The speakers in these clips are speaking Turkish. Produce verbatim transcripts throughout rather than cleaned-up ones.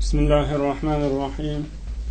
Bismillahirrahmanirrahim.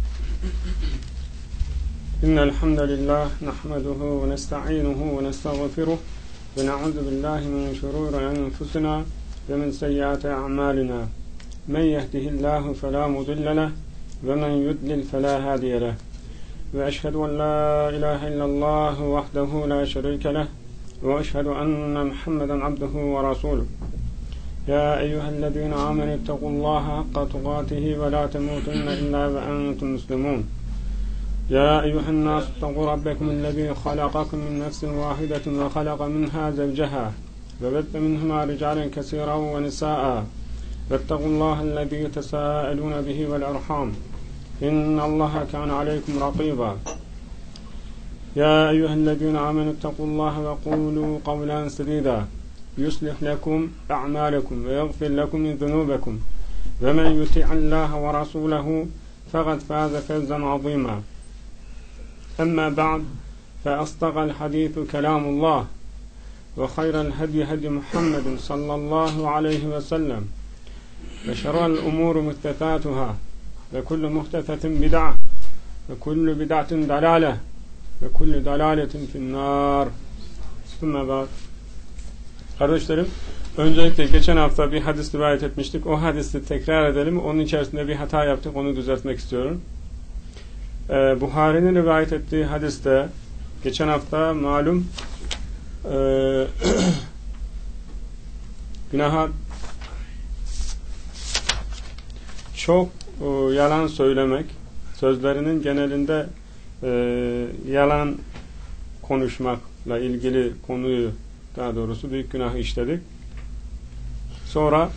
İnnel hamdelellahi nahmeduhu ve nestainuhu ve nestağfiruh ve na'udzu billahi min şururi enfusina ve min seyyiati a'malina. Men yehdihillahu fela mudille leh ve men yudlil fela hadiye leh. Ve eşhedü en la ilahe illallah vahdehu la şerike leh ve eşhedü enne Muhammeden abduhu ve resuluh. يا أيها الذين آمنوا اتقوا الله حق تقاته ولا تموتن إلا وأنتم مسلمون يا أيها الناس اتقوا ربكم الذي خلقكم من نفس واحدة وخلق منها زوجها وبث منهما رجالا كثيرا ونساء واتقوا الله الذي تساءلون به والأرحام إن الله كان عليكم رقيبا يا أيها الذين آمنوا اتقوا الله وقولوا قولا سديدا يصلح لكم أعمالكم ويغفر لكم من ذنوبكم ومن يطع الله ورسوله فقد فاز فوزا عظيما أما بعد فأصدق الحديث كلام الله وخير الهدي هدي محمد صلى الله عليه وسلم وشر الأمور محدثاتها وكل محدثة بدعة وكل بدعة ضلالة وكل ضلالة في النار ثم بعد. Kardeşlerim, öncelikle geçen hafta bir hadis rivayet etmiştik. O hadisi tekrar edelim. Onun içerisinde bir hata yaptık. Onu düzeltmek istiyorum. Ee, Buhari'nin rivayet ettiği hadiste geçen hafta malum e, günaha çok e, yalan söylemek, sözlerinin genelinde e, yalan konuşmakla ilgili konuyu, daha doğrusu büyük günah işledik. Sonra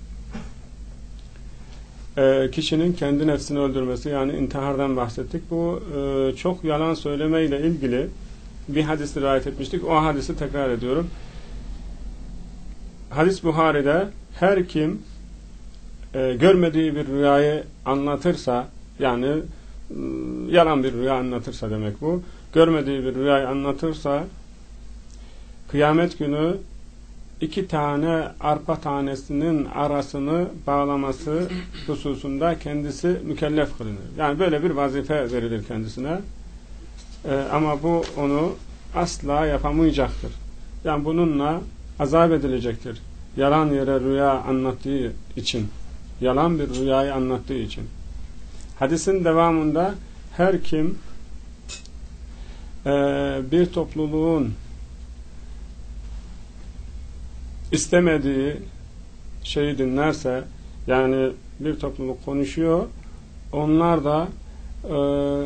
e, kişinin kendi nefsini öldürmesi, yani intihardan bahsettik. Bu e, çok yalan söylemeyle ilgili bir hadis rivayet etmiştik. O hadisi tekrar ediyorum. Hadis Buhari'de her kim e, görmediği bir rüyayı anlatırsa, yani e, yalan bir rüya anlatırsa demek bu. Görmediği bir rüyayı anlatırsa kıyamet günü iki tane arpa tanesinin arasını bağlaması hususunda kendisi mükellef kılınır. Yani böyle bir vazife verilir kendisine. Ee, ama bu onu asla yapamayacaktır. Yani bununla azap edilecektir. Yalan yere rüya anlattığı için. Yalan bir rüyayı anlattığı için. Hadisin devamında her kim e, bir topluluğun istemediği şeyi dinlerse, yani bir topluluk konuşuyor, onlar da e,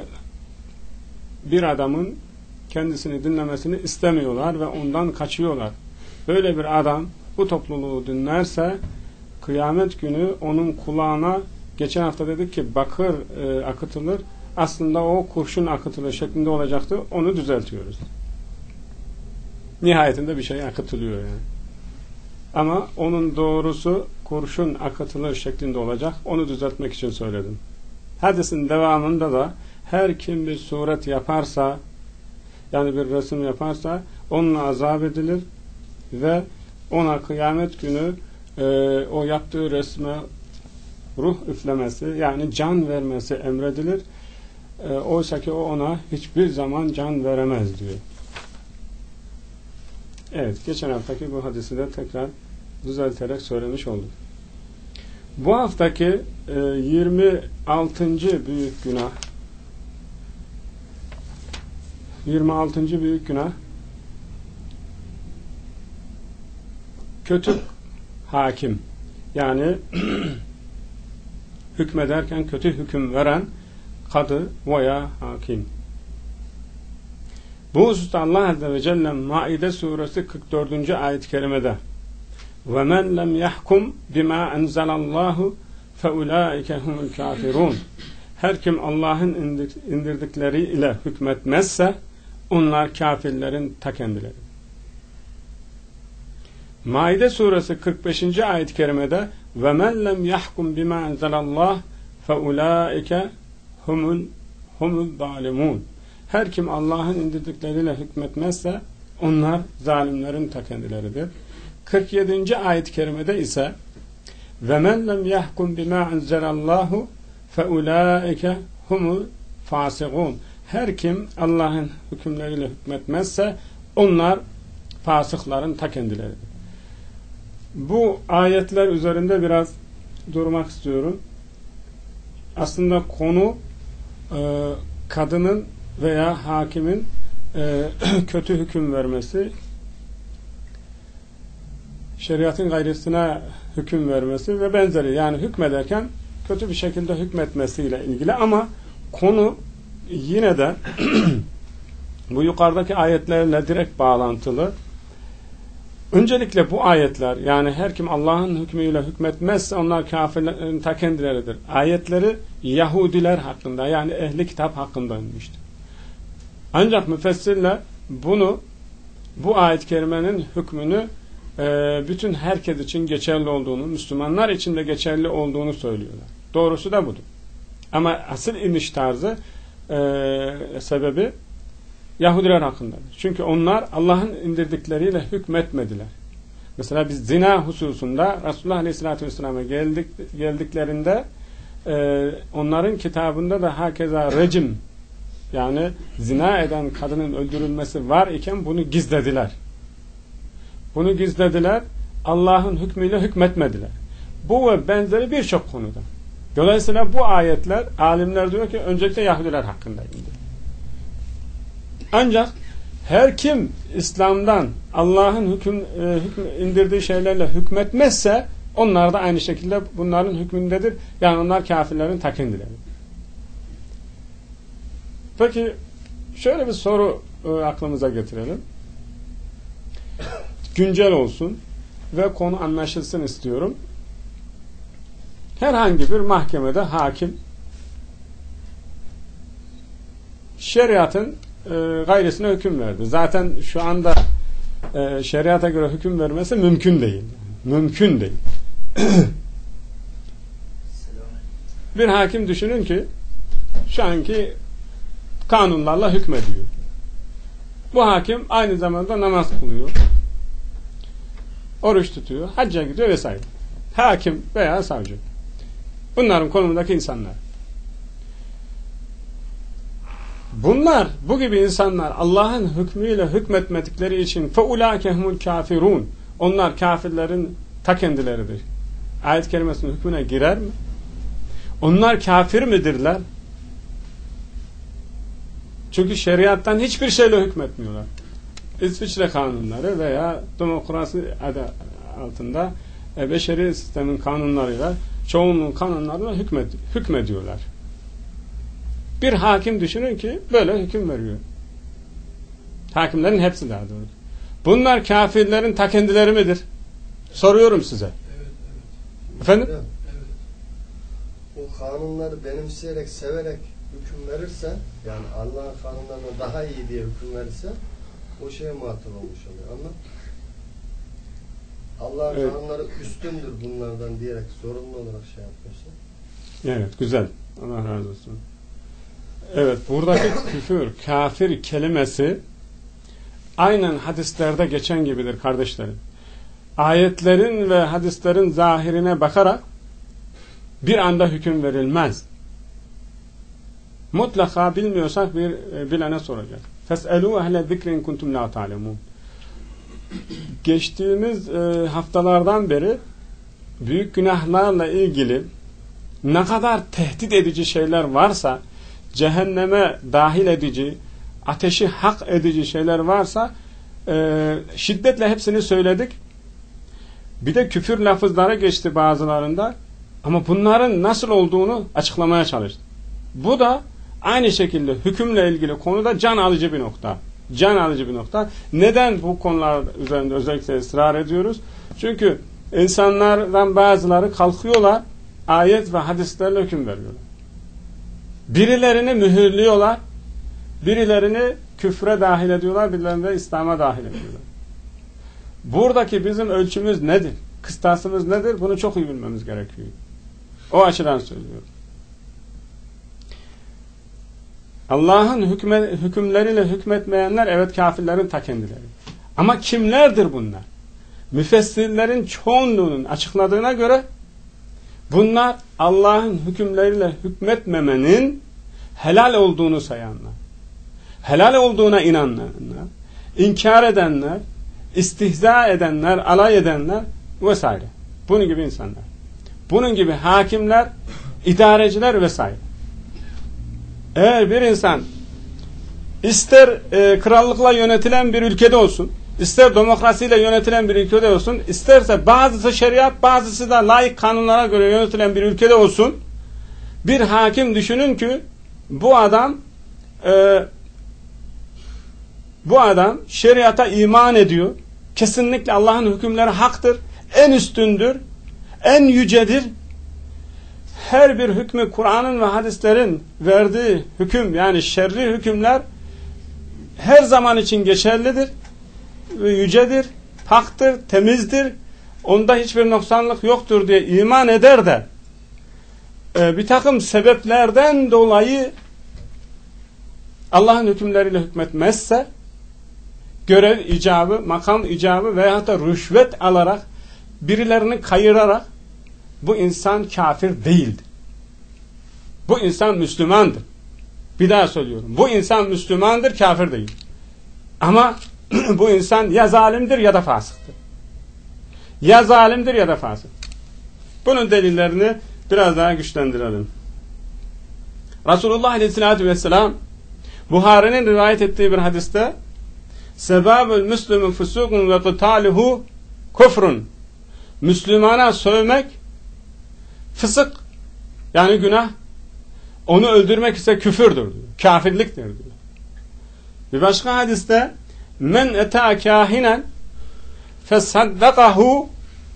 bir adamın kendisini dinlemesini istemiyorlar ve ondan kaçıyorlar. Böyle bir adam bu topluluğu dinlerse kıyamet günü onun kulağına, geçen hafta dedik ki bakır e, akıtılır, aslında o kurşun akıtılır şeklinde olacaktı. Onu düzeltiyoruz. Nihayetinde bir şey akıtılıyor yani. Ama onun doğrusu kurşun akıtılır şeklinde olacak. Onu düzeltmek için söyledim. Hadisin devamında da her kim bir suret yaparsa, yani bir resim yaparsa onunla azap edilir ve ona kıyamet günü e, o yaptığı resme ruh üflemesi, yani can vermesi emredilir. E, oysa ki o ona hiçbir zaman can veremez diyor. Evet, geçen haftaki bu hadisi de tekrar düzelterek söylemiş olduk. Bu haftaki e, yirmi altıncı büyük günah yirmi altıncı büyük günah kötü hakim, yani hükmederken kötü hüküm veren kadı veya hakim. Bu hususta Allah Azze ve Celle Maide suresi kırk dördüncü ayet-i kerimede وَمَنْ لَمْ يَحْكُمْ بِمَا أَنْزَلَ اللّٰهُ فَاُولَٰئِكَ هُمُ الْكَافِرُونَ Her kim Allah'ın indirdikleri ile hükmetmezse onlar kafirlerin ta kendileri. Maide suresi kırk beşinci ayet-i kerimede وَمَنْ لَمْ يَحْكُمْ بِمَا أَنْزَلَ اللّٰهُ فَاُولَٰئِكَ هُمُ الظَّالِمُونَ Her kim Allah'ın indirdikleriyle hükmetmezse onlar zalimlerin ta kendileridir. kırk yedinci ayet-i kerimede ise Ve men lem yahkum bima enzelallahu fe ulaike humul fasikun. Her kim Allah'ın hükümleriyle hükmetmezse onlar fasıkların ta kendileridir. Bu ayetler üzerinde biraz durmak istiyorum. Aslında konu e, kadının veya hakimin e, kötü hüküm vermesi, şeriatın gayresine hüküm vermesi ve benzeri, yani hükmederken kötü bir şekilde hükmetmesiyle ilgili, ama konu yine de bu yukarıdaki ayetlerle direkt bağlantılı. Öncelikle bu ayetler, yani her kim Allah'ın hükmüyle hükmetmezse onlar kafirlerin ta kendileridir. Ayetleri Yahudiler hakkında, yani ehli kitap hakkında inmiştir. Ancak müfessirler bunu, bu ayet-i kerimenin hükmünü e, bütün herkes için geçerli olduğunu, Müslümanlar için de geçerli olduğunu söylüyorlar. Doğrusu da budur. Ama asıl iniş tarzı e, sebebi Yahudiler hakkındadır. Çünkü onlar Allah'ın indirdikleriyle hükmetmediler. Mesela biz zina hususunda Resulullah Aleyhisselatü Vesselam'a geldik, geldiklerinde e, onların kitabında da hakeza rejim, yani zina eden kadının öldürülmesi var iken bunu gizlediler. Bunu gizlediler. Allah'ın hükmüyle hükmetmediler. Bu ve benzeri birçok konuda. Dolayısıyla bu ayetler, alimler diyor ki öncelikle Yahudiler hakkında indi. Ancak her kim İslam'dan Allah'ın hüküm, e, hüküm indirdiği şeylerle hükmetmezse onlar da aynı şekilde bunların hükmündedir. Yani onlar kafirlerin ta kendileri. Peki şöyle bir soru e, aklımıza getirelim. Güncel olsun ve konu anlaşılsın istiyorum. Herhangi bir mahkemede hakim şeriatın e, gayresine hüküm verdi. Zaten şu anda e, şeriata göre hüküm vermesi mümkün değil. Mümkün değil. Bir hakim düşünün ki şu anki kanunlarla hükmediyor. Bu hakim aynı zamanda namaz kılıyor, oruç tutuyor, hacca gidiyor vesaire. Hakim veya savcı. Bunların konumundaki insanlar. Bunlar, bu gibi insanlar Allah'ın hükmüyle hükmetmedikleri için فَاُولَٰكَ هُمُ الْكَافِرُونَ onlar kafirlerin ta kendileridir. Ayet-i kerimesinin hükmüne girer mi? Onlar kafir midirler? Çünkü şeriattan hiçbir şeyle hükmetmiyorlar. İsviçre kanunları veya demokrasi adı altında e, beşeri sistemin kanunlarıyla, çoğunluğun kanunlarıyla hükmet, hükmediyorlar. Bir hakim düşünün ki böyle hüküm veriyor. Hakimlerin hepsi daha doğrusu. Bunlar kafirlerin ta kendileri midir? Soruyorum size. Evet, evet. Efendim? Evet, evet. O kanunları benimseyerek, severek hüküm verirse, yani Allah'ın kanunlarına daha iyi diye hüküm verirse o şeye muhatap olmuş oluyor. Ama Allah'ın evet. kanunları üstündür bunlardan diyerek zorunlu olarak şey yapıyorsa. Evet, güzel. Allah razı olsun. Evet, buradaki küfür, kafir kelimesi aynen hadislerde geçen gibidir kardeşlerim. Ayetlerin ve hadislerin zahirine bakarak bir anda hüküm verilmez. Mutlaka bilmiyorsak bir bilene soracak. Fes'elû ehle zikrin kuntum la ta'lemûn. Geçtiğimiz e, haftalardan beri büyük günahlarla ilgili ne kadar tehdit edici şeyler varsa, cehenneme dahil edici, ateşi hak edici şeyler varsa e, şiddetle hepsini söyledik. Bir de küfür lafızları geçti bazılarında, ama bunların nasıl olduğunu açıklamaya çalıştık. Bu da aynı şekilde hükümle ilgili konuda can alıcı bir nokta. Can alıcı bir nokta. Neden bu konular üzerinde özellikle ısrar ediyoruz? Çünkü insanlardan bazıları kalkıyorlar, ayet ve hadislerle hüküm veriyorlar. Birilerini mühürlüyorlar, birilerini küfre dahil ediyorlar, birilerini de İslam'a dahil ediyorlar. Buradaki bizim ölçümüz nedir? Kıstasımız nedir? Bunu çok iyi bilmemiz gerekiyor. O açıdan söylüyorum. Allah'ın hükme, hükümleriyle hükmetmeyenler evet kafirlerin ta kendileri. Ama kimlerdir bunlar? Müfessirlerin çoğunluğunun açıkladığına göre Bunlar Allah'ın hükümleriyle hükmetmemenin helal olduğunu sayanlar, helal olduğuna inananlar, inkar edenler, istihza edenler, alay edenler vesaire. Bunun gibi insanlar. Bunun gibi hakimler, idareciler vesaire. Eğer bir insan ister e, krallıkla yönetilen bir ülkede olsun, ister demokrasiyle yönetilen bir ülkede olsun, isterse bazısı şeriat, bazısı da laik kanunlara göre yönetilen bir ülkede olsun, bir hakim düşünün ki bu adam e, bu adam şeriata iman ediyor. Kesinlikle Allah'ın hükümleri haktır, en üstündür, en yücedir. Her bir hükmü Kur'an'ın ve hadislerin verdiği hüküm, yani şerri hükümler her zaman için geçerlidir ve yücedir, paktır, temizdir, onda hiçbir noksanlık yoktur diye iman eder de e, bir takım sebeplerden dolayı Allah'ın hükümleriyle hükmetmezse, görev icabı, makam icabı veyahut da rüşvet alarak, birilerini kayırarak, bu insan kafir değildir. Bu insan Müslümandır. Bir daha söylüyorum. Bu insan Müslümandır, kafir değil. Ama bu insan ya zalimdir ya da fasıktır. Ya zalimdir ya da fasık. Bunun delillerini biraz daha güçlendirelim. Resulullah Aleyhisselatü Vesselam Buhari'nin rivayet ettiği bir hadiste sebabül müslümün fusukun ve kıtaluhu kufrun. Müslümana sövmek fısık, yani günah, onu öldürmek ise küfürdür diyor. Kafirliktir diyor. Bir başka hadiste men eta kahinen fesaddakahu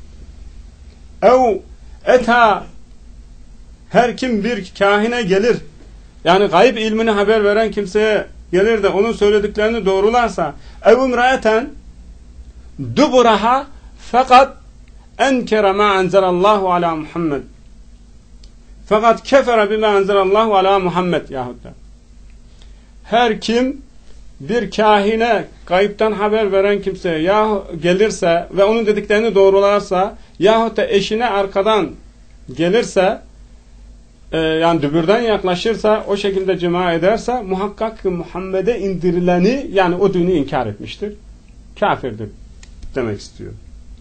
ev eta, her kim bir kahine gelir, yani gayb ilmini haber veren kimseye gelir de onun söylediklerini doğrularsa, ev imraeten duburaha fakat enkere ma enzelallahu ala Muhammed fakat kefere bima enzelallahu ala Muhammed yahut da her kim bir kahine, gayipten haber veren kimseye ya gelirse ve onun dediklerini doğrularsa yahut da eşine arkadan gelirse, e, yani dübürden yaklaşırsa, o şekilde cima ederse muhakkak ki Muhammed'e indirileni, yani o dini inkar etmiştir. Kafirdir demek istiyor.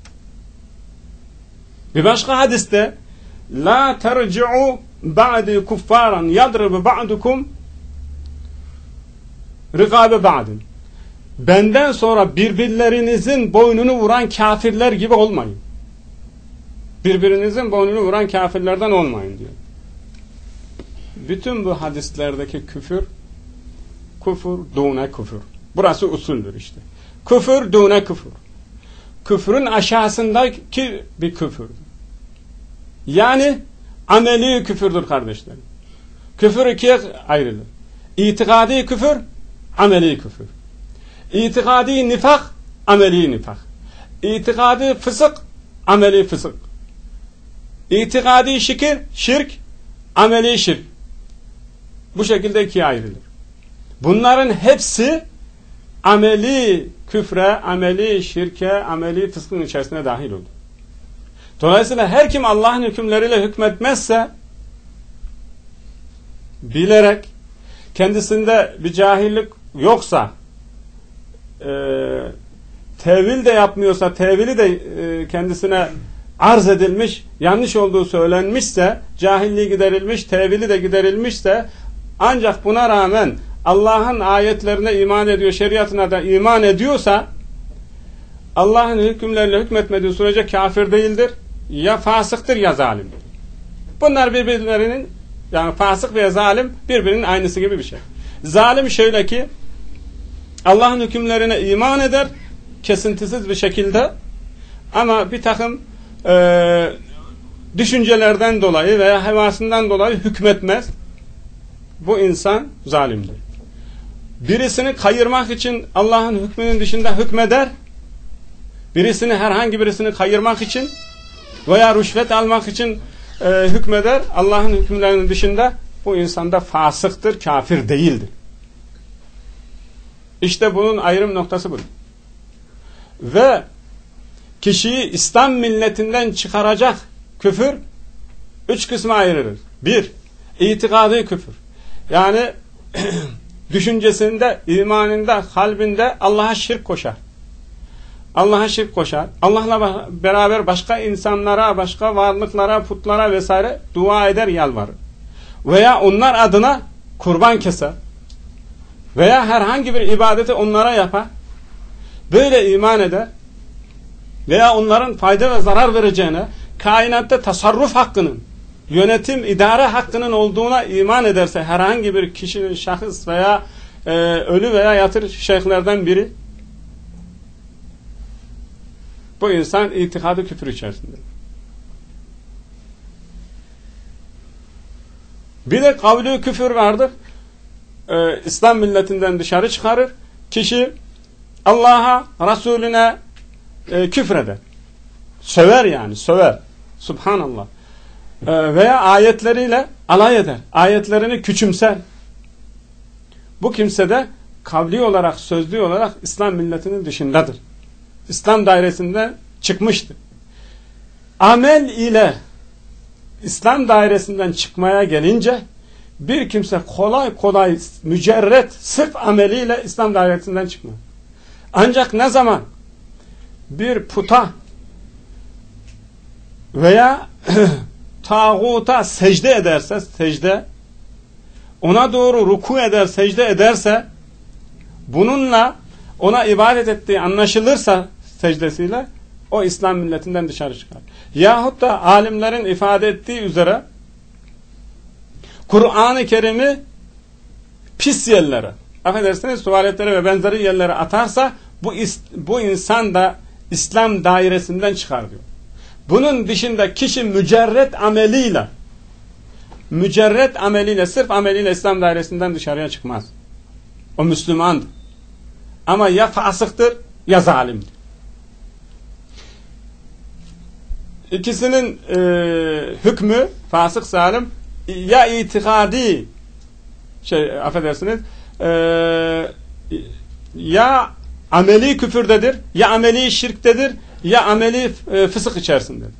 Bir başka hadiste la terci'u ba'di kuffaran yadribu ba'dukum rikabe ba'din. Benden sonra birbirlerinizin boynunu vuran kafirler gibi olmayın. Birbirinizin boynunu vuran kafirlerden olmayın diyor. Bütün bu hadislerdeki küfür, küfür dune küfür. Burası usuldür işte. Küfür dune küfür. Küfrün aşağısındaki bir küfürdür. Yani ameli küfürdür kardeşlerim. Küfür ikiye ayrılır. İtikadi küfür, ameli küfür. İtikadi nifak, ameli nifak. İtikadi fısık, ameli fısık. İtikadi şirk, şirk, ameli şirk. Bu şekilde ikiye ayrılır. Bunların hepsi ameli küfre, ameli şirke, ameli fıskın içerisine dahil olur. Dolayısıyla her kim Allah'ın hükümleriyle hükmetmezse, bilerek, kendisinde bir cahillik yoksa, e, tevil de yapmıyorsa, tevili de e, kendisine arz edilmiş, yanlış olduğu söylenmişse, cahilliği giderilmiş, tevili de giderilmişse, ancak buna rağmen Allah'ın ayetlerine iman ediyor, şeriatına da iman ediyorsa, Allah'ın hükümleriyle hükmetmediği sürece kafir değildir. Ya fasıktır ya zalimdir. Bunlar birbirlerinin, yani fasık ve zalim birbirinin aynısı gibi bir şey. Zalim şöyle ki Allah'ın hükümlerine iman eder kesintisiz bir şekilde, ama bir takım e, düşüncelerden dolayı veya hevasından dolayı hükmetmez. Bu insan zalimdir. Birisini kayırmak için Allah'ın hükmünün dışında hükmeder. Birisini, herhangi birisini kayırmak için veya rüşvet almak için e, hükmeder. Allah'ın hükümlerinin dışında, bu insanda fasıktır, kafir değildir. İşte bunun ayrım noktası budur. Ve kişiyi İslam milletinden çıkaracak küfür üç kısma ayırırız. Bir, itikadi küfür. Yani düşüncesinde, imanında, kalbinde Allah'a şirk koşar. Allah'a şirk koşar. Allah'la beraber başka insanlara, başka varlıklara, putlara vesaire dua eder, yalvarır. Veya onlar adına kurban keser. Veya herhangi bir ibadeti onlara yapar. Böyle iman eder. Veya onların fayda ve zarar vereceğine, kainatta tasarruf hakkının, yönetim, idare hakkının olduğuna iman ederse herhangi bir kişi, şahıs veya e, ölü veya yatır şeyhlerden biri, bu insan itikadı küfür içerisinde. Bir de kavli küfür vardır. Ee, İslam milletinden dışarı çıkarır. Kişi Allah'a, Resulüne e, küfreder. Söver yani, söver. Subhanallah. Ee, veya ayetleriyle alay eder. Ayetlerini küçümser. Bu kimse de kavli olarak, sözlü olarak İslam milletinin dışındadır. İslam dairesinden çıkmıştır. Amel ile İslam dairesinden çıkmaya gelince bir kimse kolay kolay mücerret sırf ameliyle İslam dairesinden çıkmaz. Ancak ne zaman bir puta veya tağuta secde ederse, secde ona doğru ruku eder, secde ederse, bununla ona ibadet ettiği anlaşılırsa secdesiyle, o İslam milletinden dışarı çıkar. Yahut da alimlerin ifade ettiği üzere Kur'an-ı Kerim'i pis yerlere, affedersiniz tuvaletlere ve benzeri yerlere atarsa bu, bu insan da İslam dairesinden çıkar diyor. Bunun dışında kişi mücerret ameliyle mücerret ameliyle, sırf ameliyle İslam dairesinden dışarıya çıkmaz. O Müslümandır. Ama ya fasıktır ya zalimdir. İkisinin e, hükmü, fasık, zalim, ya itikadi şey, affedersiniz e, ya ameli küfürdedir, ya ameli şirktedir, ya ameli e, fısık içerisindedir.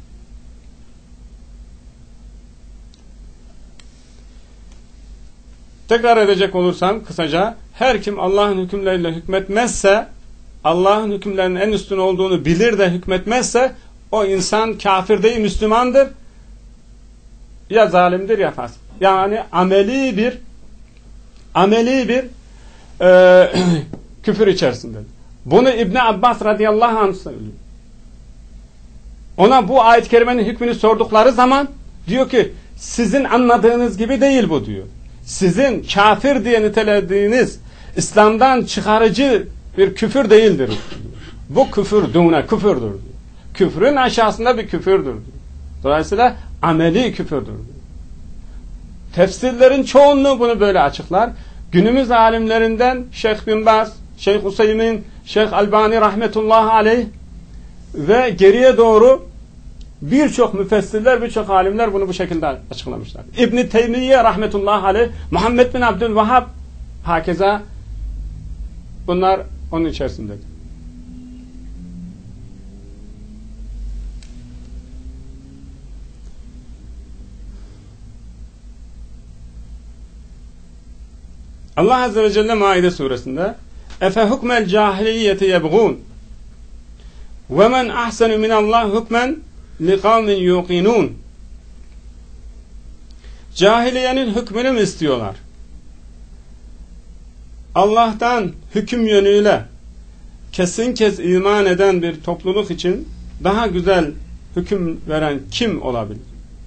Tekrar edecek olursam kısaca, her kim Allah'ın hükümleriyle hükmetmezse, Allah'ın hükümlerinin en üstün olduğunu bilir de hükmetmezse, o insan kafir değil, Müslümandır. Ya zalimdir ya fasık. Yani ameli bir ameli bir e, küfür içerisindedir. Bunu İbn Abbas radıyallahu anh söylüyor. Ona bu ayet-i kerimenin hükmünü sordukları zaman diyor ki, sizin anladığınız gibi değil bu diyor. Sizin kafir diye nitelediğiniz İslam'dan çıkarıcı bir küfür değildir. Bu küfür dune küfürdür diyor. Küfrün aşağısında bir küfürdür diyor. Dolayısıyla ameli küfürdür diyor. Tefsirlerin çoğunluğu bunu böyle açıklar. Günümüz alimlerinden Şeyh Bin Baz, Şeyh Hüseyin, Şeyh Albani rahmetullahi aleyh ve geriye doğru birçok müfessirler, birçok alimler bunu bu şekilde açıklamışlar. İbn Teymiye rahmetullahi aleyh, Muhammed bin Abdülvahhab hakeza, bunlar onun içerisindedir. Allah Azze ve Celle Maide suresinde Efe hukmel cahiliyeti yebğun ve men ahsenu minallah hukmen li kavmin yuqinun. Cahiliyenin hükmünü mü istiyorlar? Allah'tan hüküm yönüyle kesin kez iman eden bir topluluk için daha güzel hüküm veren kim olabilir?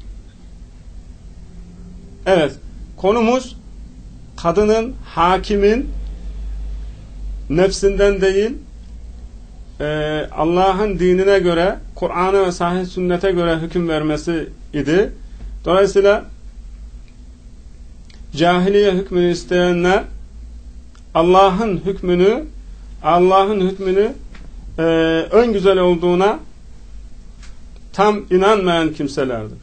Evet, konumuz kadının, hakimin nefsinden değil, e, Allah'ın dinine göre, Kur'an'a ve sahih sünnete göre hüküm vermesi idi. Dolayısıyla cahiliye hükmünü isteyenler Allah'ın hükmünü Allah'ın hükmünü e, ön güzel olduğuna tam inanmayan kimselerdir.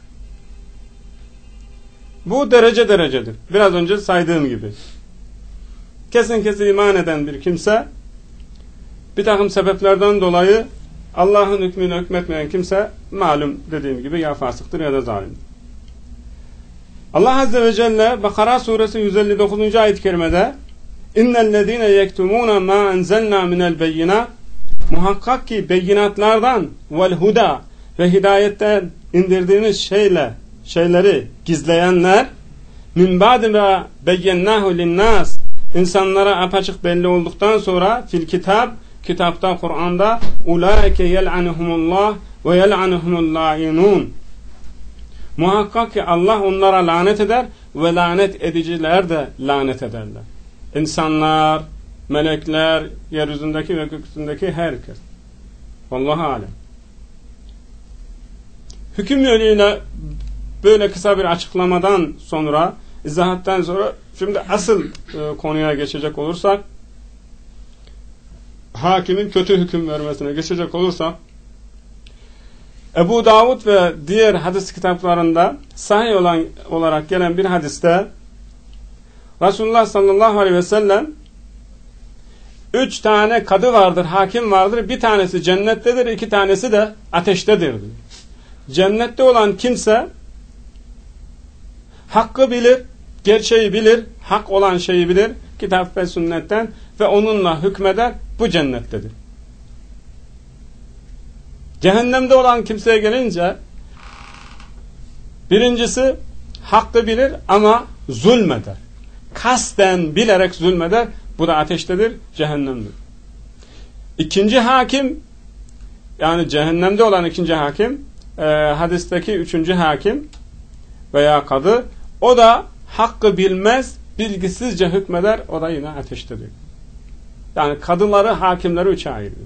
Bu derece derecedir. Biraz önce saydığım gibi. Kesin kesin iman eden bir kimse, bir takım sebeplerden dolayı Allah'ın hükmünü hükmetmeyen kimse, malum dediğim gibi ya fasıktır ya da zalimdir. Allah Azze ve Celle Bakara suresi yüz elli dokuzuncu ayet-i kerimede İnnellezîne yektumûne mâ enzelnâ minel beyinâ muhakkak ki beyinatlardan vel huda ve hidayetten indirdiğimiz şeyle şeyleri gizleyenler min ba'di ma beyyennâhu linnâs insanlara apaçık belli olduktan sonra fil kitap kitapta Kur'an'da ulaike yel'anuhumullah ve yel'anuhumul lâinûn muhakkak ki Allah onlara lanet eder ve lanet ediciler de lanet ederler. İnsanlar, melekler, yeryüzündeki ve gökyüzündeki herkes. Vallahi alem. Hüküm yönüyle böyle kısa bir açıklamadan sonra, izahattan sonra şimdi asıl e, konuya geçecek olursak, hakimin kötü hüküm vermesine geçecek olursak, Ebu Davud ve diğer hadis kitaplarında sahih olan olarak gelen bir hadiste Resulullah sallallahu aleyhi ve sellem üç tane kadı vardır, hakim vardır. Bir tanesi cennettedir, iki tanesi de ateştedir diyor. Cennette olan kimse hakkı bilir, gerçeği bilir, hak olan şeyi bilir, kitap ve sünnetten ve onunla hükmeder, bu cennettedir. Cehennemde olan kimseye gelince birincisi hakkı bilir ama zulmeder. Kasten bilerek zulmeder, bu da ateştedir, cehennemdir. İkinci hakim, yani cehennemde olan ikinci hakim, e, hadisteki üçüncü hakim veya kadı, o da hakkı bilmez, bilgisizce hükmeder, o da yine ateştedir. Yani kadıları, hakimleri üçe ayırıyor.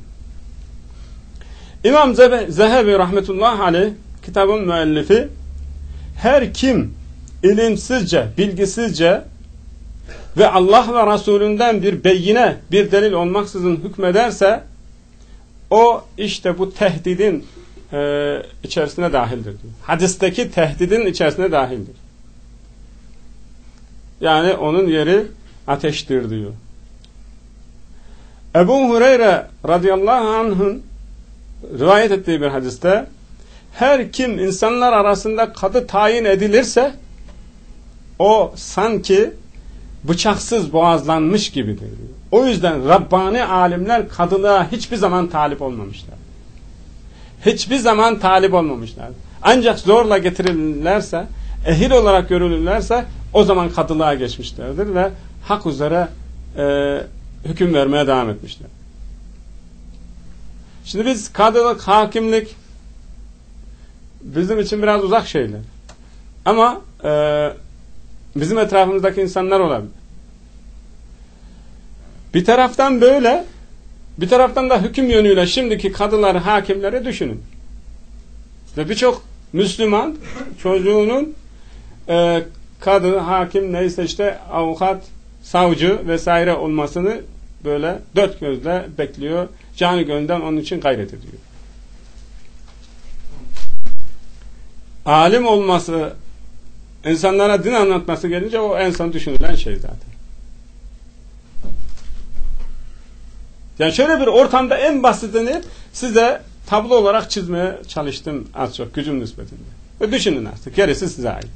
İmam Zehebi rahmetullahi aleyh kitabın müellifi her kim ilimsizce, bilgisizce ve Allah ve Resulünden bir beyine, bir delil olmaksızın hükmederse o işte bu tehdidin e, içerisine dahildir diyor. Hadisteki tehdidin içerisine dahildir. Yani onun yeri ateştir diyor. Ebu Hureyre radıyallahu anh'ın rivayet ettiği bir hadiste her kim insanlar arasında kadı tayin edilirse o sanki bıçaksız boğazlanmış gibidir diyor. O yüzden Rabbani alimler kadılığa hiçbir zaman talip olmamışlar. Hiçbir zaman talip olmamışlar. Ancak zorla getirilirlerse, ehil olarak görülürlerse o zaman kadılığa geçmişlerdir ve hak üzere e, hüküm vermeye devam etmişler. Şimdi biz kadılık, hakimlik bizim için biraz uzak şeyler. Ama e, bizim etrafımızdaki insanlar olabilir. Bir taraftan böyle, bir taraftan da hüküm yönüyle şimdiki kadıları, hakimleri düşünün. Ve birçok Müslüman çocuğunun e, kadı, hakim neyse işte avukat, savcı vesaire olmasını böyle dört gözle bekliyor. Canı gönülden onun için gayret ediyor. Alim olması, insanlara din anlatması gelince o en son düşünülen şey zaten. Yani şöyle bir ortamda en basitini size tablo olarak çizmeye çalıştım az çok gücüm nispetinde. Ve düşünün artık. Gerisi size ait.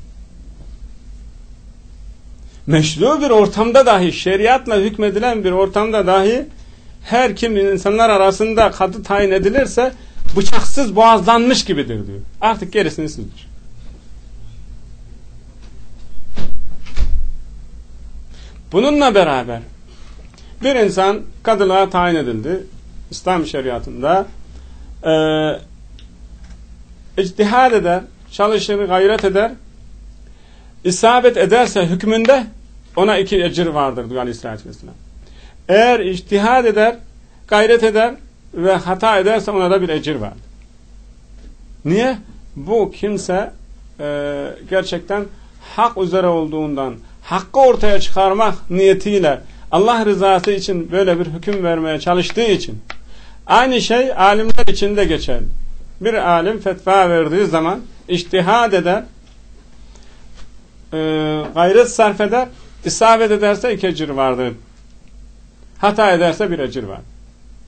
Meşru bir ortamda dahi, şeriatla hükmedilen bir ortamda dahi her kim insanlar arasında kadı tayin edilirse bıçaksız boğazlanmış gibidir diyor. Artık gerisini siz düşünün. Bununla beraber bir insan kadılığa tayin edildi. İslam şeriatında e, ictihad eder, çalışır, gayret eder. İsabet ederse hükmünde ona iki ecir vardır diyor Aleyhisselatü Vesselam. Eğer ictihad eder, gayret eder ve hata ederse ona da bir ecir vardır. Niye? Bu kimse e, gerçekten hak üzere olduğundan, hakkı ortaya çıkarmak niyetiyle Allah rızası için böyle bir hüküm vermeye çalıştığı için. Aynı şey alimler için de geçerli. Bir alim fetva verdiği zaman ictihad eder, e, gayret sarf eder, isabet ederse iki ecir vardır. Hata ederse bir ecir var.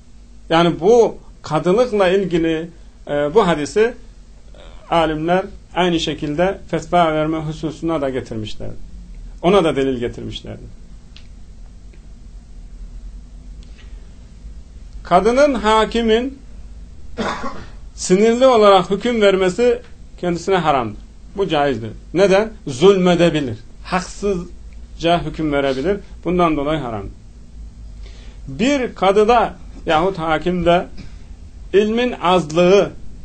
Yani bu kadılıkla ilgili e, bu hadisi e, alimler aynı şekilde fetva verme hususuna da getirmişlerdi. Ona da delil getirmişlerdi. Kadının, hakimin sinirli olarak hüküm vermesi kendisine haramdır. Bu caizdir. Neden? Zulmedebilir. Haksızca hüküm verebilir. Bundan dolayı haramdır. Bir kadıda yahut hakimde ilmin azlığı,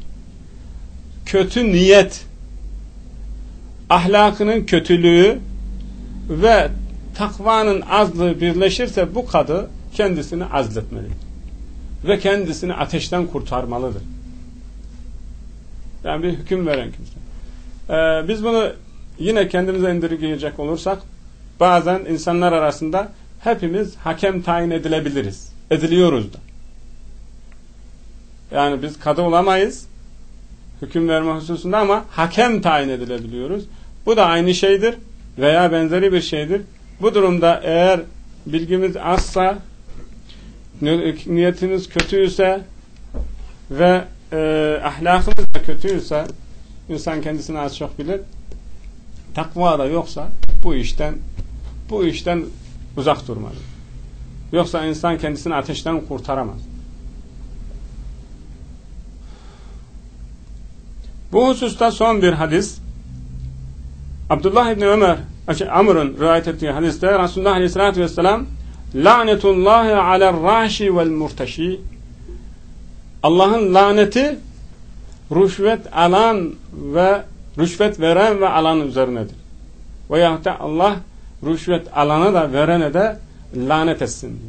kötü niyet, ahlakının kötülüğü ve takvanın azlığı birleşirse bu kadı kendisini azletmelidir. Ve kendisini ateşten kurtarmalıdır. Yani bir hüküm veren kimse. Ee, biz bunu yine kendimize indirgeyecek olursak, bazen insanlar arasında hepimiz hakem tayin edilebiliriz. Ediliyoruz da. Yani biz kadı olamayız hüküm verme hususunda ama hakem tayin edilebiliyoruz. Bu da aynı şeydir veya benzeri bir şeydir. Bu durumda eğer bilgimiz azsa, niyetimiz kötüyse ve e, ahlakımız da kötüyse, insan kendisini az çok bilir, takva da yoksa bu işten bu işten uzak durmalı. Yoksa insan kendisini ateşten kurtaramaz. Bu hususta son bir hadis, Abdullah İbni Ömer Amr'ın rivayet ettiği hadiste Resulullah Aleyhisselatü Vesselam lanetullahi alerraşi vel murteşi, Allah'ın laneti rüşvet alan ve rüşvet veren ve alan üzerinedir. Veyahut da Allah rüşvet alana da verene de lanet etsin diyor.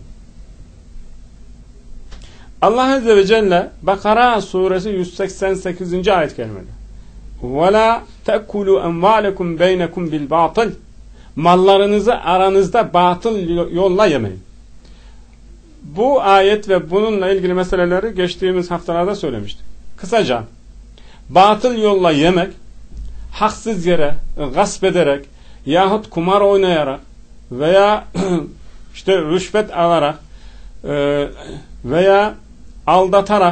Allah Azze ve Celle Bakara suresi yüz seksen sekizinci ayet kerimede وَلَا تَأْكُلُوا اَنْوَالَكُمْ بَيْنَكُمْ بِالْبَاطِلِ, mallarınızı aranızda batıl yolla yemeyin. Bu ayet ve bununla ilgili meseleleri geçtiğimiz haftalarda söylemiştik. Kısaca batıl yolla yemek, haksız yere gasp ederek yahut kumar oynayarak veya işte rüşvet alarak veya aldatarak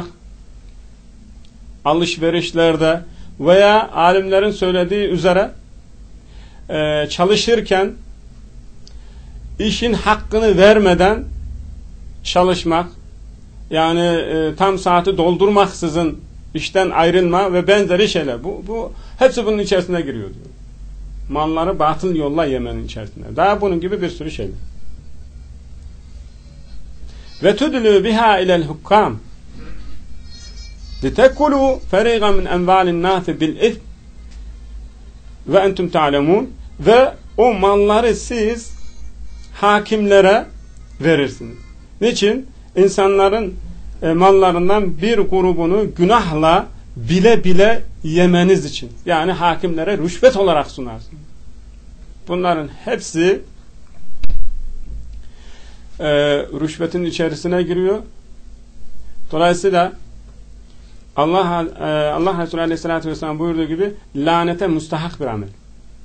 alışverişlerde veya alimlerin söylediği üzere e, çalışırken işin hakkını vermeden çalışmak, yani e, tam saati doldurmaksızın işten ayrılma ve benzeri şeyler. Bu, bu hepsi bunun içerisine giriyor diyor. Malları batıl yolla yemenin içerisinde. Daha bunun gibi bir sürü şeyler. Ve tudlu biha ilel hukkam litekulu feriga min envalin nasi bil ith ve entum ta'lemun, ve o malları siz hakimlere verirsiniz. Niçin? İnsanların e, mallarından bir grubunu günahla bile bile yemeniz için. Yani hakimlere rüşvet olarak sunarsınız. Bunların hepsi e, rüşvetin içerisine giriyor. Dolayısıyla Allah e, Allah Resulü Aleyhisselatü Vesselam buyurduğu gibi lanete müstahak bir amel.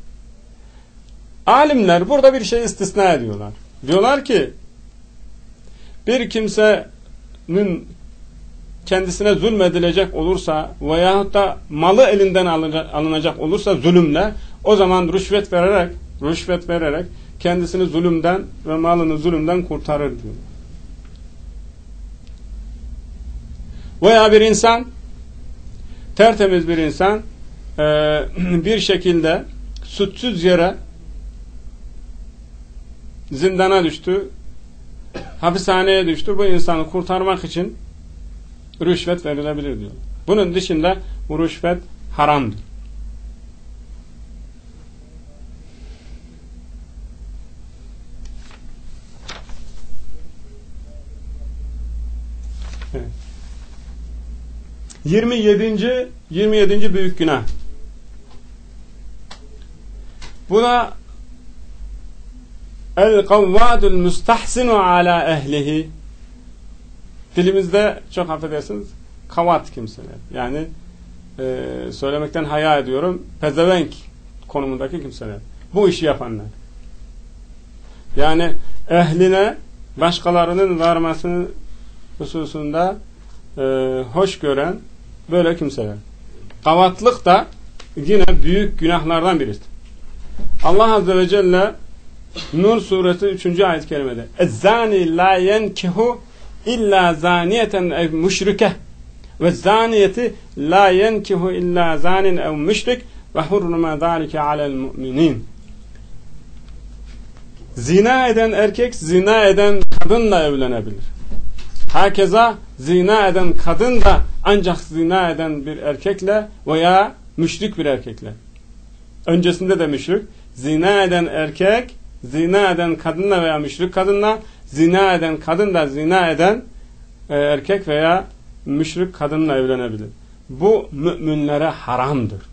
Alimler burada bir şey istisna ediyorlar. Diyorlar ki bir kimsenin kendisine zulmedilecek olursa veyahut da malı elinden alınacak olursa zulümle, o zaman rüşvet vererek rüşvet vererek kendisini zulümden ve malını zulümden kurtarır diyor. Veya bir insan, tertemiz bir insan bir şekilde suçsuz yere zindana düştü, hapishaneye düştü. Bu insanı kurtarmak için rüşvet verilebilir diyor. Bunun dışında bu rüşvet haramdır. Evet. yirmi yedinci yirmi yedinci büyük günah. Buna el-kavvadul müstahsinu ala ehlihi, dilimizde çok affedersiniz kavat kimseler, yani e, söylemekten haya ediyorum, pezevenk konumundaki kimseler, bu işi yapanlar, yani ehline başkalarının varmasını hususunda e, hoş gören böyle kimseler. Kavatlık da yine büyük günahlardan birisi. Allah Azze ve Celle Nur suresi üçüncü ayet-i kerimede "Ez-zani la yenkihu illa zaniyeten ev müşrike ve zaniyeti la yenkihu illa zanin ev müşrik ve hurruma zalike alel mu'minin." Zina eden erkek zina eden kadınla evlenebilir. Hakeza zina eden kadın da ancak zina eden bir erkekle veya müşrik bir erkekle. Öncesinde de müşrik. Zina eden erkek zina eden kadınla veya müşrik kadınla, zina eden kadın da zina eden e, erkek veya müşrik kadınla evlenebilir. Bu müminlere haramdır.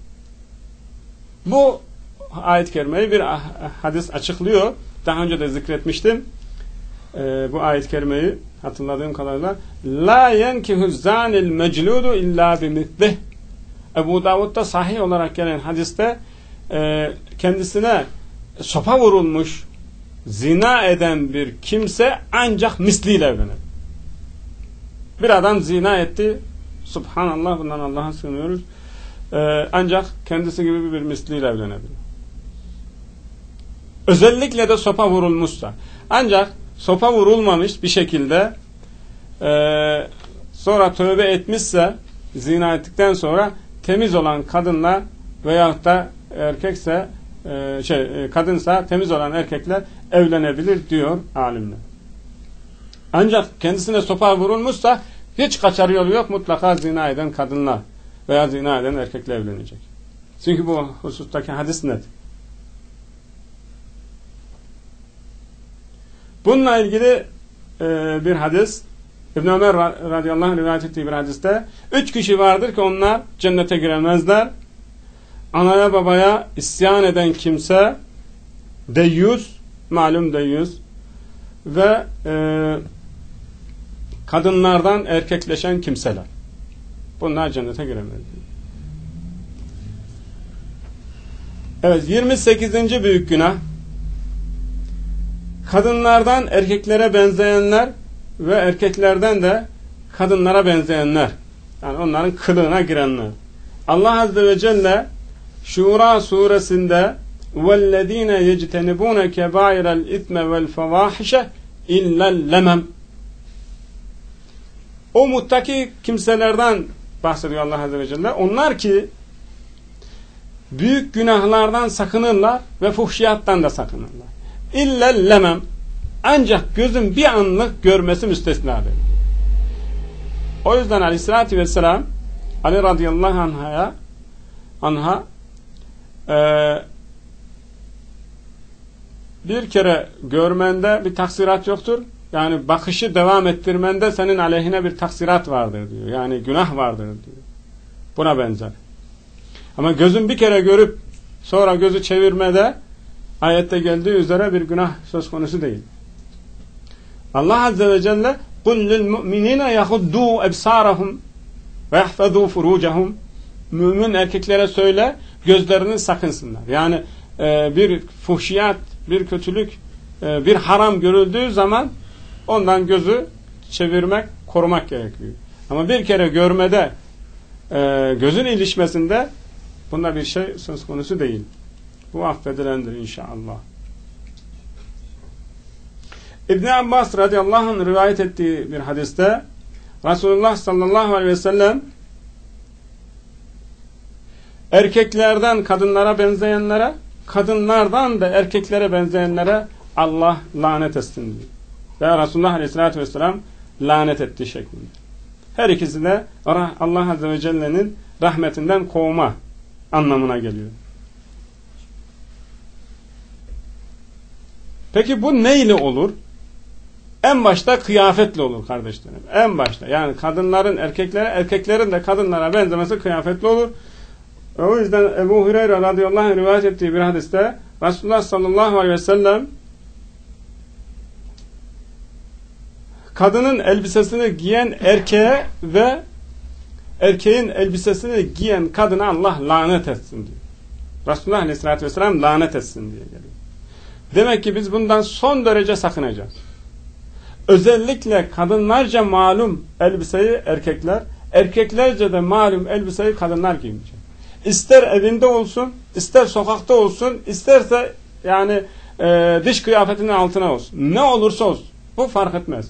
Bu ayet-i kerimeyi bir hadis açıklıyor. Daha önce de zikretmiştim. E, bu ayet-i kerimeyi hatırladığım kadarıyla la yenkihu zanil mecludu illa bimitlih. Ebu Davud'da sahih olarak gelen hadiste e, kendisine sopa vurulmuş zina eden bir kimse ancak misliyle evlenir. Bir adam zina etti. Subhanallah, bundan Allah'a sığınıyoruz. Ee, ancak kendisi gibi bir misliyle evlenebilir. Özellikle de sopa vurulmuşsa. Ancak sopa vurulmamış bir şekilde e, sonra tövbe etmişse, zina ettikten sonra temiz olan kadınla veyahut da erkekse e, şey kadınsa temiz olan erkekler evlenebilir diyor alimler. Ancak kendisine sopa vurulmuşsa hiç kaçarı yolu yok, mutlaka zina eden kadınla veya zina eden erkekle evlenecek. Çünkü bu husustaki hadis net. Bununla ilgili e, bir hadis, İbn Ömer radıyallahu anh rivayet ettiği bir hadiste, üç kişi vardır ki onlar cennete giremezler. Anaya babaya isyan eden kimse, deyyus, malum deyyus ve e, kadınlardan erkekleşen kimseler. Bunlar cennete giremez. Evet, yirmi sekizinci büyük günah, kadınlardan erkeklere benzeyenler ve erkeklerden de kadınlara benzeyenler. Yani onların kılığına girenler. Allah Azze ve Celle Şura suresinde وَالَّذ۪ينَ يَجْتَنِبُونَ كَبَائِرَ الْاِثْمَ وَالْفَوَاحِشَ اِلَّا اللَّمَمْ. O muttaki kimselerden bahsediyor Allah Azze ve Celle. Onlar ki büyük günahlardan sakınırlar ve fuhşiyattan da sakınırlar. İlla lemem, ancak gözün bir anlık görmesi müstesnadır. O yüzden Aleyhisselatü Vesselam Ali radıyallahu anh'a anha e, bir kere görmende bir taksirat yoktur. Yani bakışı devam ettirmende senin aleyhine bir taksirat vardır diyor. Yani günah vardır diyor. Buna benzer. Ama gözün bir kere görüp sonra gözü çevirmede ayette geldiği üzere bir günah söz konusu değil. Allah Azze ve Celle قُلْ لِلْمُؤْمِنِينَ يَخُدُّوا اَبْصَارَهُمْ وَيَحْفَظُوا فُرُوجَهُمْ. Mümin erkeklere söyle, gözlerini sakınsınlar. Yani e, bir fuhşiyat, bir kötülük, e, bir haram görüldüğü zaman ondan gözü çevirmek, korumak gerekiyor. Ama bir kere görmede, e, gözün ilişmesinde bunda bir şey söz konusu değil. Bu affedilendir inşallah. İbn Abbas radıyallahu anh rivayet ettiği bir hadiste Resulullah sallallahu aleyhi ve sellem erkeklerden kadınlara benzeyenlere, kadınlardan da erkeklere benzeyenlere Allah lanet etsin diyor. Ve Resulullah aleyhissalatü vesselam lanet ettiği şeklinde. Her ikisi de Allah Azze ve Celle'nin rahmetinden kovma anlamına geliyor. Peki bu neyle olur? En başta kıyafetle olur kardeşlerim. En başta. Yani kadınların erkeklere, erkeklerin de kadınlara benzemesi kıyafetle olur. O yüzden Ebu Hureyre radıyallahu anh rivayet ettiği bir hadiste Resulullah sallallahu aleyhi ve sellem kadının elbisesini giyen erkeğe ve erkeğin elbisesini giyen kadına Allah lanet etsin diyor. Resulullah aleyhissalatü vesselam lanet etsin diye geliyor. Demek ki biz bundan son derece sakınacağız. Özellikle kadınlarca malum elbiseyi erkekler, erkeklerce de malum elbiseyi kadınlar giymeyecek. ister evinde olsun, ister sokakta olsun, isterse yani e, dış kıyafetinin altına olsun. Ne olursa olsun. Bu fark etmez.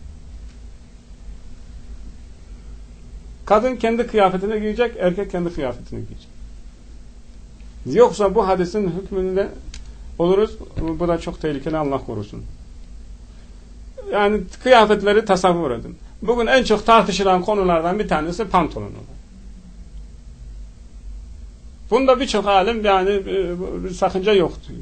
Kadın kendi kıyafetini giyecek, erkek kendi kıyafetini giyecek. Yoksa bu hadisin hükmünde oluruz. Bu da çok tehlikeli, Allah korusun. Yani kıyafetleri tasavvur edin. Bugün en çok tartışılan konulardan bir tanesi pantolon olur. Bunda birçok alim yani bir sakınca yok diyor.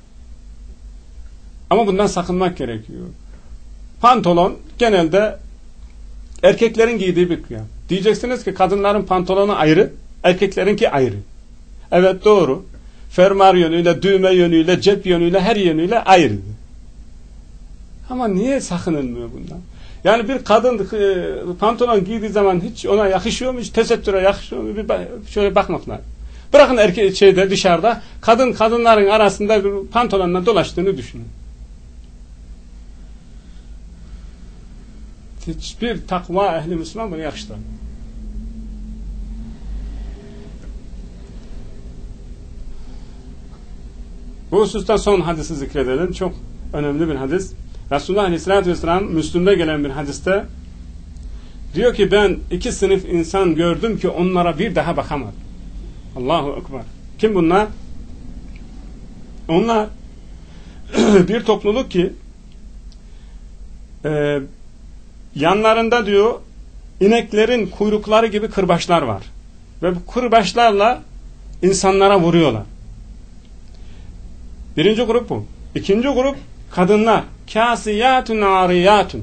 Ama bundan sakınmak gerekiyor. Pantolon genelde erkeklerin giydiği bir kıyafet. Diyeceksiniz ki kadınların pantolonu ayrı, erkeklerinki ayrı. Evet, doğru. Fermuar yönüyle, düğme yönüyle, cep yönüyle, her yönüyle ayrı. Ama niye sakınılmıyor bundan? Yani bir kadın pantolon giydiği zaman hiç ona yakışıyor mu? Hiç tesettüre yakışıyor mu? Bir şöyle bakmak lazım. Bırakın erkek şeyde dışarıda kadın kadınların arasında bir pantolonla dolaştığını düşünün. Hiçbir takva ehli Müslüman bunu yakıştıramıyor. Bu hususta son hadisi zikredelim. Çok önemli bir hadis. Resulullah Aleyhisselatü Vesselam Müslüm'de gelen bir hadiste diyor ki ben iki sınıf insan gördüm ki onlara bir daha bakamadım. Allahu Ekber. Kim bunlar? Onlar bir topluluk ki e, yanlarında diyor ineklerin kuyrukları gibi kırbaçlar var. Ve bu kırbaçlarla insanlara vuruyorlar. Birinci grup bu. İkinci grup kadınlar. Kâsiyâtun âriyâtun.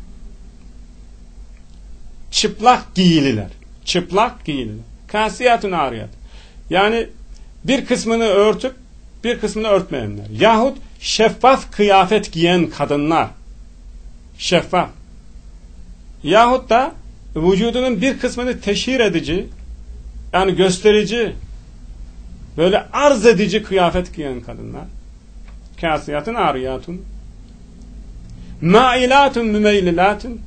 Çıplak giyililer. Çıplak giyililer. Kâsiyâtun âriyâtun. Yani bir kısmını örtüp bir kısmını örtmeyenler. Yahut şeffaf kıyafet giyen kadınlar. Şeffaf. Yahut da vücudunun bir kısmını teşhir edici, yani gösterici, böyle arz edici kıyafet giyen kadınlar. Kâsiyatun âriyâtun. Mâilâtun mümeylilatun.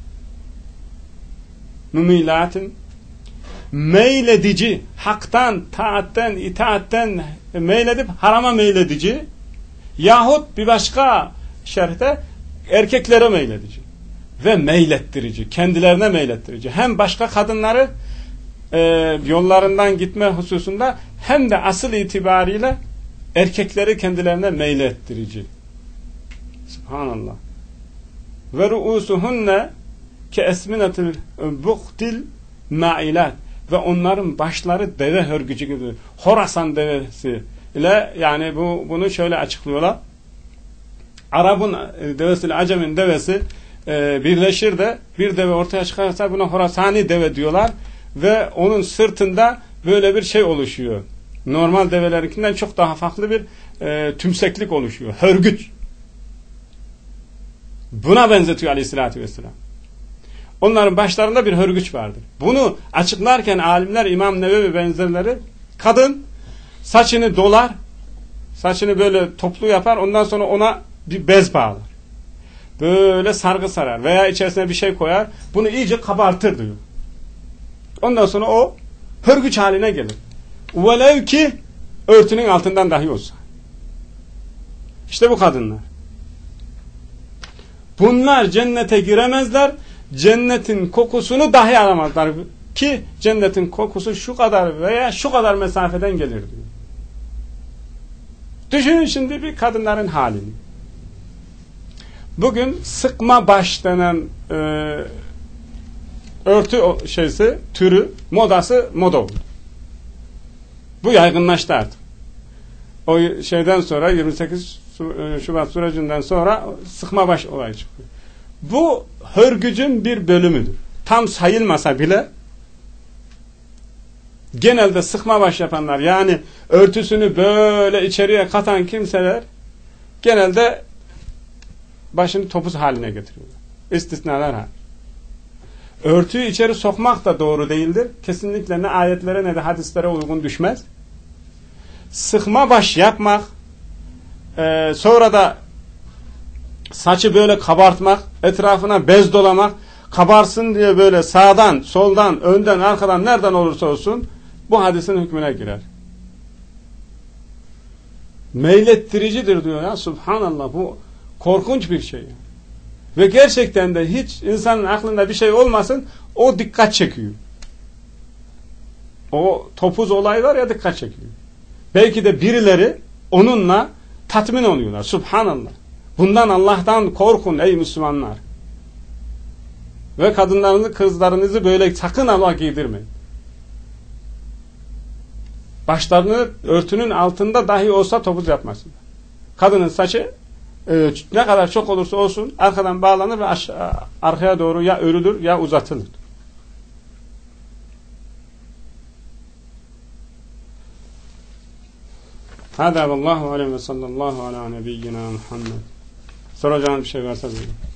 Mümeylilatun. Meyledici, haktan, taatten, itaatten meyledip harama meyledici, yahut bir başka şerhte erkeklere meyledici ve meylettirici, kendilerine meylettirici. Hem başka kadınları e, yollarından gitme hususunda hem de asıl itibariyle erkekleri kendilerine meylettirici. Subhanallah. Ve ru'usuhunne ke esminatil buhtil mailat. Ve onların başları deve hörgücü gibi. Horasan devesi ile, yani bu bunu şöyle açıklıyorlar. Arap'ın devesiyle Acem'in devesi e, birleşir de bir deve ortaya çıkarsa buna Horasani deve diyorlar ve onun sırtında böyle bir şey oluşuyor. Normal develerinkinden çok daha farklı bir e, tümseklik oluşuyor. Hörgüç. Buna benzetiyor Aleyhisselatü Vesselam. Onların başlarında bir hörgüç vardır. Bunu açıklarken alimler, İmam Nevevi benzerleri, kadın saçını dolar, saçını böyle toplu yapar, ondan sonra ona bir bez bağlar. Böyle sargı sarar veya içerisine bir şey koyar, bunu iyice kabartır diyor. Ondan sonra o hörgüç haline gelir. Velev ki örtünün altından dahi olsa. İşte bu kadınlar. Bunlar cennete giremezler, cennetin kokusunu dahi alamazlar ki cennetin kokusu şu kadar veya şu kadar mesafeden gelir diyor. Düşünün şimdi bir kadınların halini. Bugün sıkma baş denen e, örtü şeysi, türü, modası moda oldu. Bu yaygınlaştı artık. O şeyden sonra yirmi sekiz Şubat sürecinden sonra sıkma baş olayı çıkıyor. Bu hörgücün bir bölümüdür. Tam sayılmasa bile genelde sıkma baş yapanlar, yani örtüsünü böyle içeriye katan kimseler genelde başını topuz haline getiriyorlar. İstisnalar hariç. Örtüyü içeri sokmak da doğru değildir. Kesinlikle ne ayetlere ne de hadislere uygun düşmez. Sıkma baş yapmak, e, sonra da saçı böyle kabartmak, etrafına bez dolamak, kabarsın diye böyle sağdan, soldan, önden, arkadan, nereden olursa olsun bu hadisin hükmüne girer. Meylettiricidir diyor ya, subhanallah, bu korkunç bir şey. Ve gerçekten de hiç insanın aklında bir şey olmasın, o dikkat çekiyor. O topuz olay var ya, dikkat çekiyor. Belki de birileri onunla tatmin oluyorlar. Subhanallah. Bundan Allah'tan korkun ey Müslümanlar. Ve kadınlarınızı, kızlarınızı böyle sakın Allah giydirmeyin. Başlarını örtünün altında dahi olsa topuz yapmasın. Kadının saçı e, ne kadar çok olursa olsun arkadan bağlanır ve aşağı, arkaya doğru ya örülür ya uzatılır. Hâdâ vallâhu alem ve sallallahu alâ nebiyyina Muhammed. Soracağınız bir şey varsa buyurun.